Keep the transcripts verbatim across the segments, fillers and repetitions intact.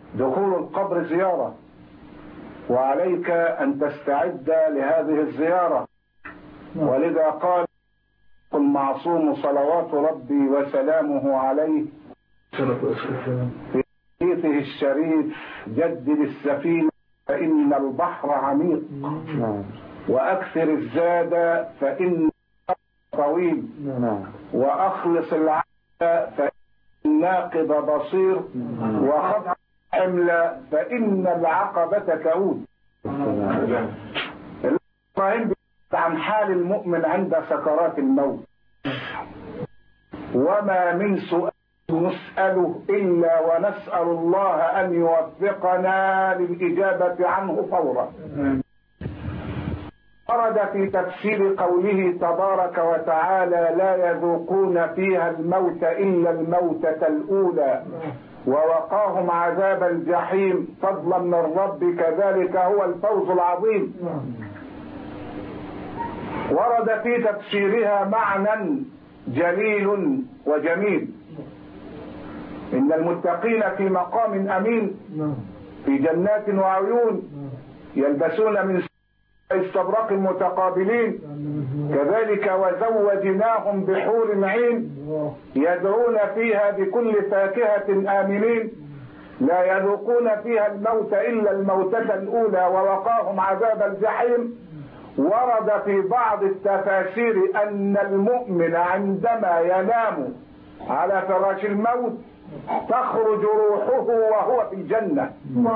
دخول القبر زيارة، وعليك أن تستعد لهذه الزيارة. ولذا قال المعصوم صلوات ربي وسلامه عليه في حديثه الشريف: جدد السفينة فإن البحر عميق، وأكثر الزاد فإن طويل، وأخلص العقل فإن الناقض بصير، وخف حمل فإن العقبة كؤود. إبراهيم عن حال المؤمن عند سكرات الموت: وما من سؤال نسأله إلا ونسأل الله أن يوفقنا للإجابة عنه فورا. ورد في تفسير قوله تبارك وتعالى: لا يذوقون فيها الموت إلا الموتة الأولى ووقاهم عذاب الجحيم فضلا من ربك ذلك هو الفوز العظيم. ورد في تفسيرها معنى جليل وجميل: إن المتقين في مقام أمين في جنات وعيون يلبسون من استبرق متقابلين، كذلك وزوجناهم بحور عين يدعون فيها بكل فاكهة آمنين، لا يذوقون فيها الموت إلا الموتة الأولى ووقاهم عذاب الجحيم. ورد في بعض التفاسير أن المؤمن عندما ينام على فراش الموت تخرج روحه وهو في الجنة،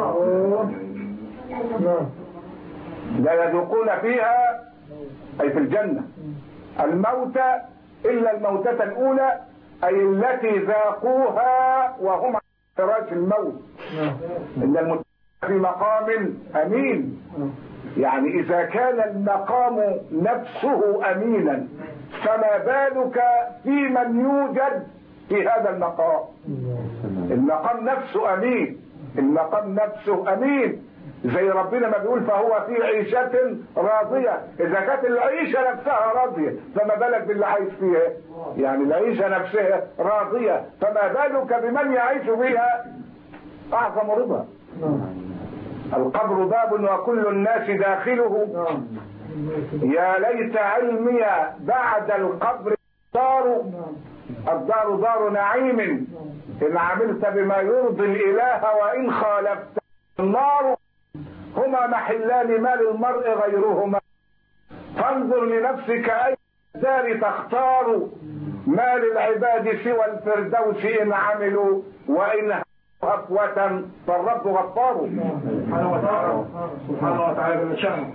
لا يذوقون فيها أي في الجنة الموت إلا الموتة الأولى، أي التي ذاقوها وهم على فراش الموت. إن المتقين في مقام أمين، يعني إذا كان المقام نفسه أمينا فما بالك في من يوجد في هذا المقام. المقام نفسه أمين، المقام نفسه أمين، زي ربنا ما بيقول: فهو في عيشة راضية. إذا كانت العيشة نفسها راضية فما بالك باللي عايش فيها؟ يعني العيشة نفسها راضية، فما بالك بمن يعيش فيها أعظم رضا. القبر باب وكل الناس داخله، يا ليت علمي بعد القبر دار، الدار دار نعيم إن عملت بما يرضي الإله وإن خالفت النار، هما محلان ما للمرء غيرهما، فانظر لنفسك أي الدار تختار، ما للعباد سوى الفردوس إن عملوا وإن هفوة فالرب غفار. سبحانه وتعالى سبحانه وتعالى من شأنه.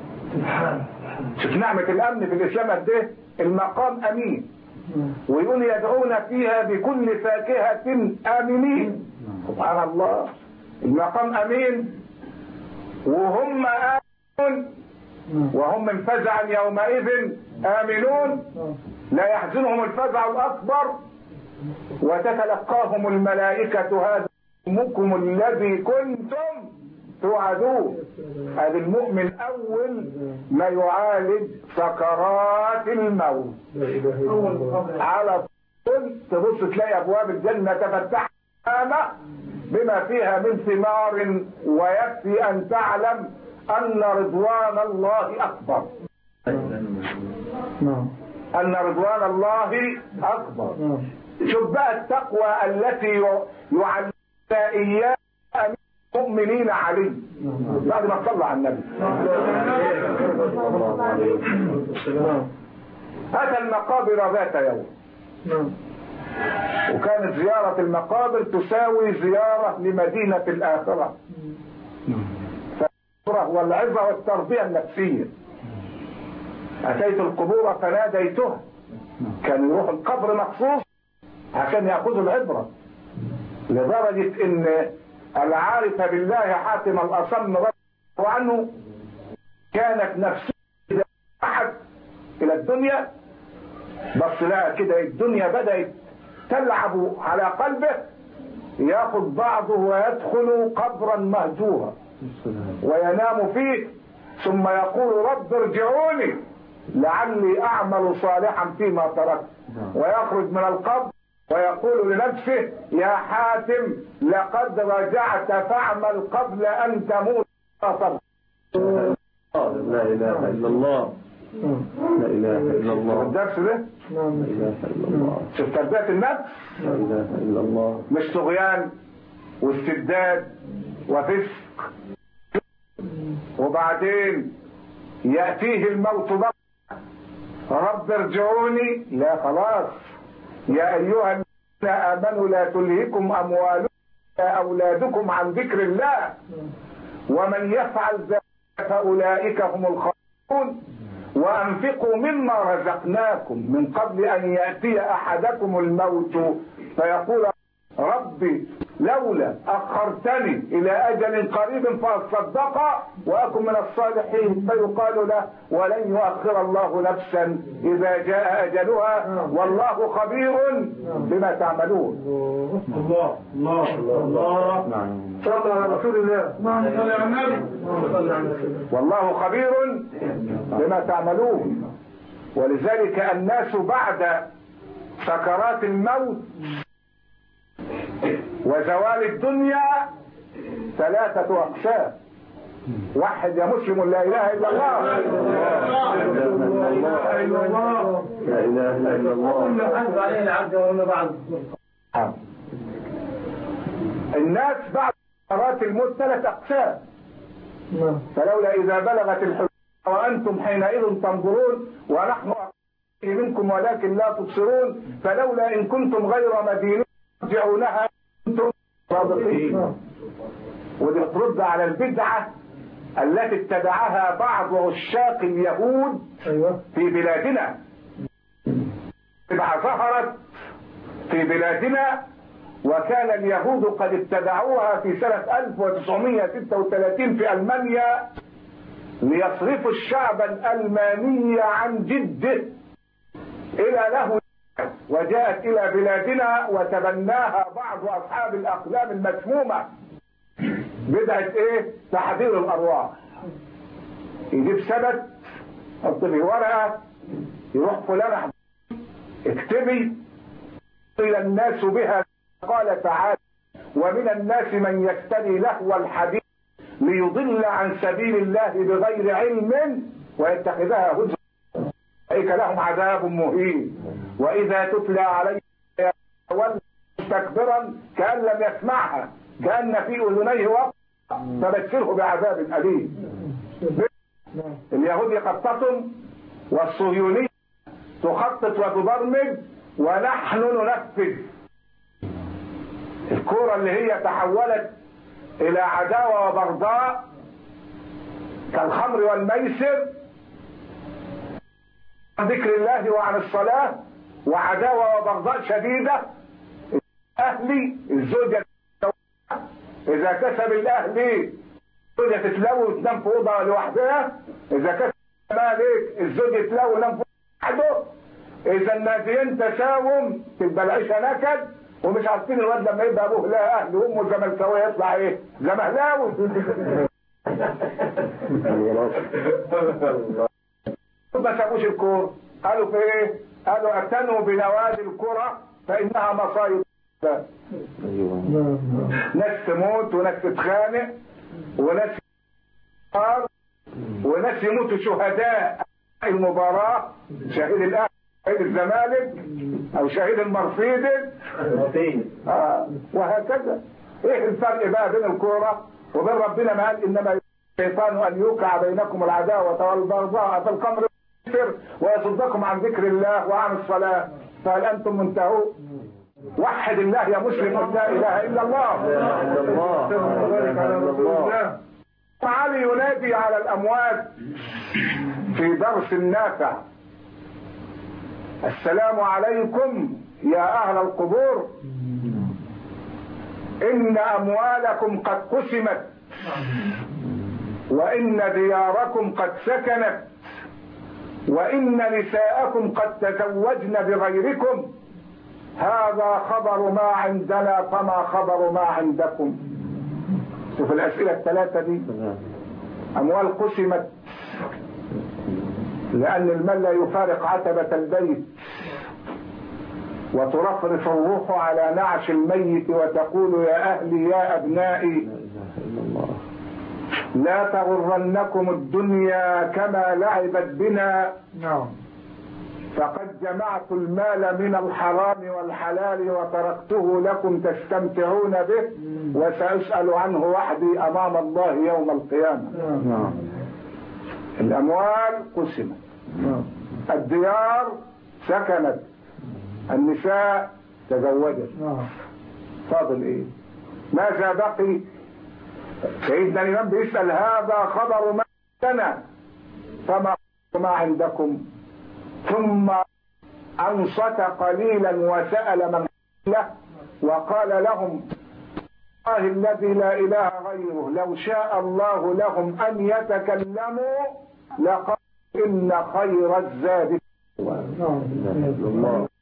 شوف نعمة الأمن في الإسلام قد إيه؟ المقام أمين، ويقول يدعون فيها بكل فاكهة آمنين. سبحان الله، المقام أمين وهم آمنون، وهم من فزع يومئذ آمنون، لا يحزنهم الفزع الأكبر، وتتلقاهم الملائكة هذا يومكم الذي كنتم توعدون. هذا المؤمن أول ما يعالج سكرات الموت على طول تبص تلاقي أبواب الجنة تفتح بما فيها من ثمار، ويكفي أن تعلم أن رضوان الله أكبر، أن رضوان الله أكبر. شوف بقى التقوى التي يعلمنا إياها المؤمنين عليه بعد ما صلى على النبي. أتى المقابر ذات يوم، وكانت زيارة المقابر تساوي زيارة لمدينة الآخرة، والعظة والتربية النفسية. أتيت القبور فناديتها، كان يروح القبر مخصوص عشان يأخذوا العبرة، لدرجة ان العارف بالله حاتم الأصم رضي الله عنه كانت نفسه إذا راحت إلى الدنيا بس لا كده الدنيا بدأت تلعب على قلبه، ياخذ بعضه ويدخل قبرا مهجورا وينام فيه، ثم يقول رب ارجعوني لعلي أعمل صالحا فيما تركت، ويخرج من القبر ويقول لنفسه يا حاتم لقد رجعت فاعمل قبل أن تموت. لا إله إلا الله، لا إله إلا الله. الدرس ده لا إله إلا الله. شوف تربية النفس، لا إله إلا الله. مش طغيان واستبداد وفسق. وبعدين يأتيه الموت بقى رب ارجعوني، لا خلاص. يا أيها الذين آمنوا لا تلهكم أموالكم ولا أولادكم عن ذكر الله ومن يفعل ذلك فأولئك هم الخاسرون. وأنفقوا مما رزقناكم من قبل أن يأتي أحدكم الموت فيقول ربي لولا أخرتني إلى أجل قريب فأصدق وأكن من الصالحين، فيقال له ولن يؤخر الله نفسا إذا جاء أجلها والله خبير بما تعملون. الله الله الله صلى على رسول الله صلى على النبي. والله خبير بما تعملون. ولذلك الناس بعد سكرات الموت وزوال الدنيا ثلاثة أقسام. واحد يا مسلم لا إله إلا الله، لا إله إلا الله، لا إله إلا الله. كل حد عليه العبد ولا بعض. الناس بعد سكرات الموت ثلاثة أقسام. فلولا إذا بلغت الحلقوم وأنتم حينئذ تنظرون ونحن أقرب منكم ولكن لا تبصرون فلولا إن كنتم غير مدينين ترجعونها كنتم صادقين. ودي ترد على البدعة التي ابتدعها بعض عشاق اليهود في بلادنا. بدعة ظهرت في بلادنا وكان اليهود قد ابتدعوها في سنة ألف وتسعمائة وستة وثلاثين في ألمانيا ليصرفوا الشعب الألماني عن جده إلى له، وجاءت إلى بلادنا وتبناها بعض أصحاب الأقلام المسمومة. بدعة إيه؟ تحذير الأرواح. يجيب سبت حط في ورقة يروح فلان اكتبي إلى الناس بها قال تعالى ومن الناس من يشتري لهو الحديث ليضل عن سبيل الله بغير علم ويتخذها هزوا أولئك لهم عذاب مهين وإذا تتلى عليه يتولى مستكبرا كأن لم يسمعها كأن في أذنيه وقع فبشره بعذاب أليم. اليهود يخططون والصهيونية تخطط وتبرمج ونحن ننفذ. الكورة اللي هي تحولت إلى عداوة وبغضاء كالخمر والميسر عن ذكر الله وعن الصلاة وعداوة وبغضاء شديدة. أهلي الزوجة إذا كسب الأهلي الزوجة تتلوي وتنام في أوضة لوحدها، إذا كسب مالك الزوجة تتلوي وتنام في وحده، إذا الناديين تساوم تبقى العيشة نكد ومش عارفين الواد لما يبقى أبوه لا أهل وأمه زملكاوية يطلع إيه؟ زمهلاوي. ما سابوش الكورة، قالوا في إيه؟ قالوا اعتنوا بنوادي الكرة فإنها مصايب. ناس تموت وناس تتخانق وناس يموت وناس يموتوا شهداء المباراة، شهيد الأهلي شهيد الزمالك أو شهيد المرسيدس آه وهكذا. إيه الفرق بقى بين الكورة وبين ربنا ما قال إنما الشيطان أن يوقع بينكم العداوة والبغضاء في الخمر ويصدكم عن ذكر الله وعن الصلاة فهل أنتم منتهون؟ وحد الله يا مسلم لا إله إلا الله. علي ينادي على الأموات في درس نافع السلام عليكم يا أهل القبور إن أموالكم قد قسمت وإن دياركم قد سكنت وإن نساءكم قد تزوجن بغيركم هذا خبر ما عندنا فما خبر ما عندكم. شوف الأسئلة الثلاثة دي. أموال قسمت لأن المال لا يفارق عتبة البيت وترفرف الروح على نعش الميت وتقول يا أهلي يا أبنائي لا تغرنكم الدنيا كما لعبت بنا فقد جمعت المال من الحرام والحلال وتركته لكم تستمتعون به وسأسأل عنه وحدي أمام الله يوم القيامة. الأموال قسمت، الديار سكنت، النساء تزوجت، فاضل ايه؟ ماذا بقي؟ سيدنا الإمام بيسأل هذا خبر ما سنة فما ما عندكم؟ ثم أنصت قليلا وسأل من له وقال لهم الله الذي لا إله غيره لو شاء الله لهم أن يتكلموا لقال إن خير الزاد الله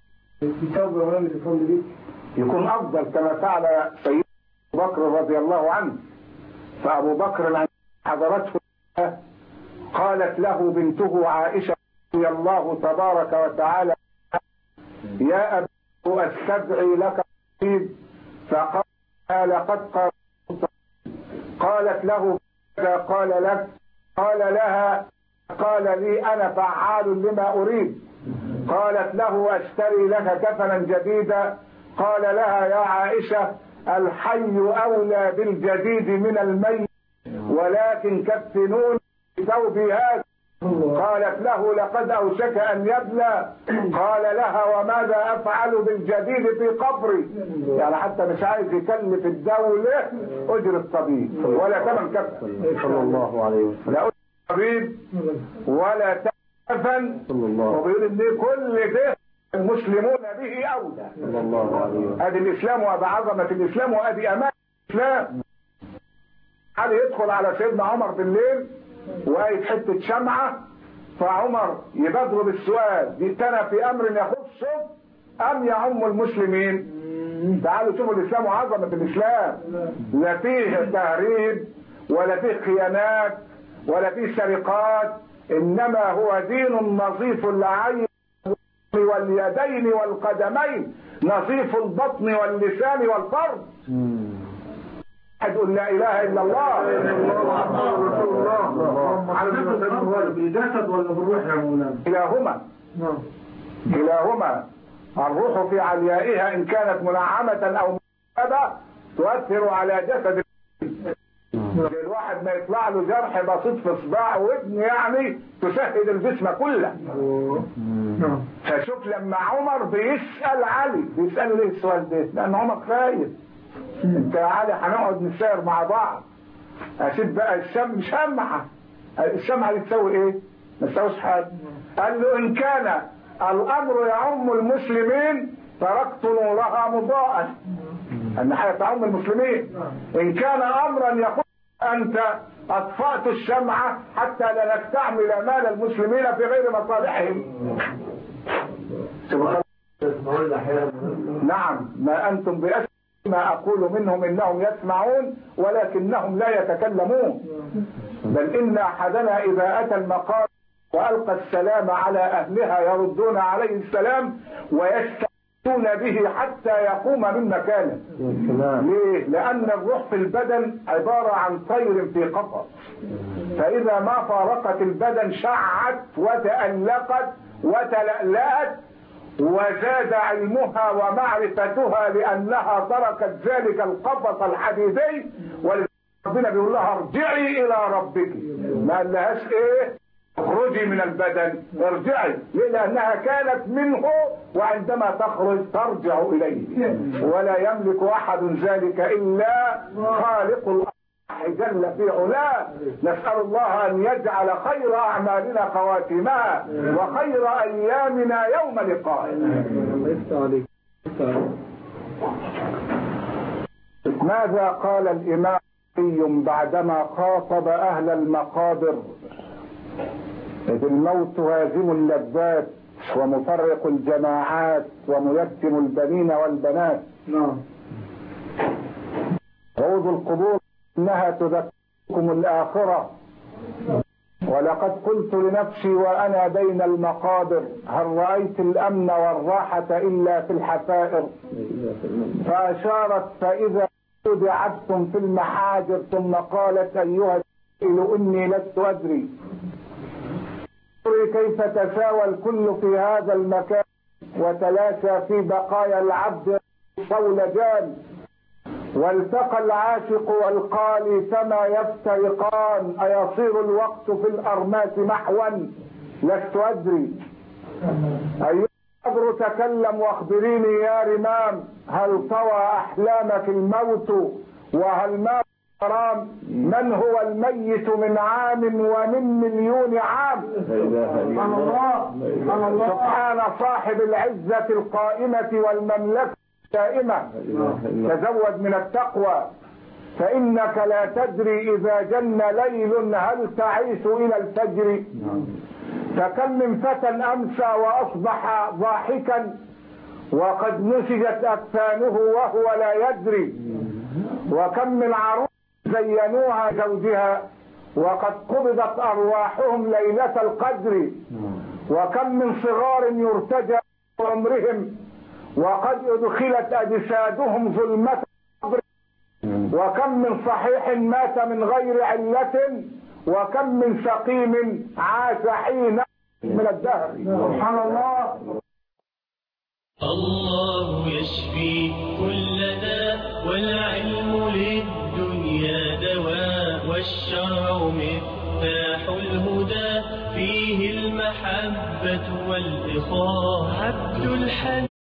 يكون أفضل كما فعل سيدنا أبو بكر رضي الله عنه. فأبو بكر حضرته قالت له بنته عائشة رضي الله تبارك وتعالى يا أبي أستدعي لك طبيب فقال لقد قالت قالت له ماذا قال لك؟ قال لها قال لي أنا فعال لما أريد. قالت له أشتري لك كفنا جديدا. قال لها يا عائشة الحي أولى بالجديد من الميت ولكن كفنون ثوبي هذا. قالت له لقد أوشك أن يبلى. قال لها وماذا أفعل بالجديد في قبري؟ يعني حتى مش عايز يكلف الدولة أجر الطبيب ولا ثمن كفن صلى الله عليه وسلم، لا أجر الطبيب ولا كفن. وبيقول إن كل ده المسلمون به أولى صلى الله عليه وسلم. أدي الإسلام وأدي عظمة الإسلام وأدي أمان الإسلام. علي يدخل على سيدنا عمر بالليل وقايد حته شمعه فعمر يبادره بالسؤال جئتنا في امر يخصه ام يعم المسلمين؟ تعالوا شوفوا الاسلام وعظمه الاسلام، لا فيه تهريب ولا فيه خيانات ولا فيه سرقات، انما هو دين نظيف العين واليدين والقدمين نظيف البطن واللسان والفرج. يقول لا اله الا الله رسول الله. على فكره بالجسد ولا بالروح يا مولانا؟ كلاهما كلاهما. الروح في عليائها ان كانت منعمه او مؤدبه تؤثر على جسد الواحد ما يطلع له جرح بسيط في صباع ودن يعني تشهد الجسم كله. فشوف لما عمر بيسأل علي بيسأله ليه السؤال ده؟ لان عمر خايف. انت يا علي هنقعد نسير مع بعض اسيب بقى الشم شمعة الشمعة دي تسوي ايه؟ ما تسويش حاجة. قال له ان كان الامر يعم المسلمين تركت نورها مضاء ان حيتعم المسلمين. ان كان امرا يقول انت اطفأت الشمعة حتى لا نستعمل مال المسلمين في غير مصالحهم. نعم ما انتم بأسف ما أقول منهم إنهم يسمعون ولكنهم لا يتكلمون. بل إن أحدنا إذا أتى المقام وألقى السلام على أهلها يردون عليه السلام ويستعينون به حتى يقوم من مكانه. ليه؟ لأن الروح في البدن عبارة عن طير في قفص، فإذا ما فارقت البدن شعت وتألقت وتلألأت وزاد علمها ومعرفتها لأنها تركت ذلك القفص الحديدي. وربنا بيقول لها ارجعي إلى ربك، ما قالهاش إيه اخرجي من البدن، ارجعي. ليه؟ لأنها كانت منه وعندما تخرج ترجع إليه، ولا يملك أحد ذلك إلا خالق الأرض جل في علاه. نسأل الله أن يجعل خير أعمالنا خواتمها وخير أيامنا يوم لقائه. ماذا قال الإمام بعدما خاطب أهل المقابر؟ إذ الموت هازم اللذات ومفرق الجماعات وميتم البنين والبنات. نعم. عود القبور إنها تذكركم الآخرة ولقد قلت لنفسي وأنا بين المقابر هل رأيت الأمن والراحة إلا في الحفائر؟ فأشارت فإذا دعبتم في المحاجر ثم قالت أيها السائل إني لست أدري. كيف تساوى الكل في هذا المكان وتلاشى في بقايا العبد صولجان، والتقى العاشق والقالي فما يفترقان، أيصير الوقت في الأرماس محوا لست أدري. أيها الصبر تكلم واخبريني يا رمام، هل طوى أحلامك الموت وهل مات حرام؟ من هو الميت من عام ومن مليون عام؟ سبحان الله سبحان صاحب العزة القائمة والمملكة الدائمة. تزود من التقوى فإنك لا تدري إذا جن ليل هل تعيش إلى الفجر. فكم من فتى أمسى وأصبح ضاحكا وقد نسجت أكفانه وهو لا يدري. وكم من عروس زينوها زوجها وقد قبضت أرواحهم ليلة القدر. وكم من صغار يرتجى عمرهم وقد أدخلت أجسادهم ظلمة القبر. وكم من صحيح مات من غير علة وكم من سقيم عاش حين من الدهر. سبحان الله. الله يشفي كل داء والعلم للدنيا دواء والشرع مفتاح الهدى فيه المحبة والإخاء عبد الحليم.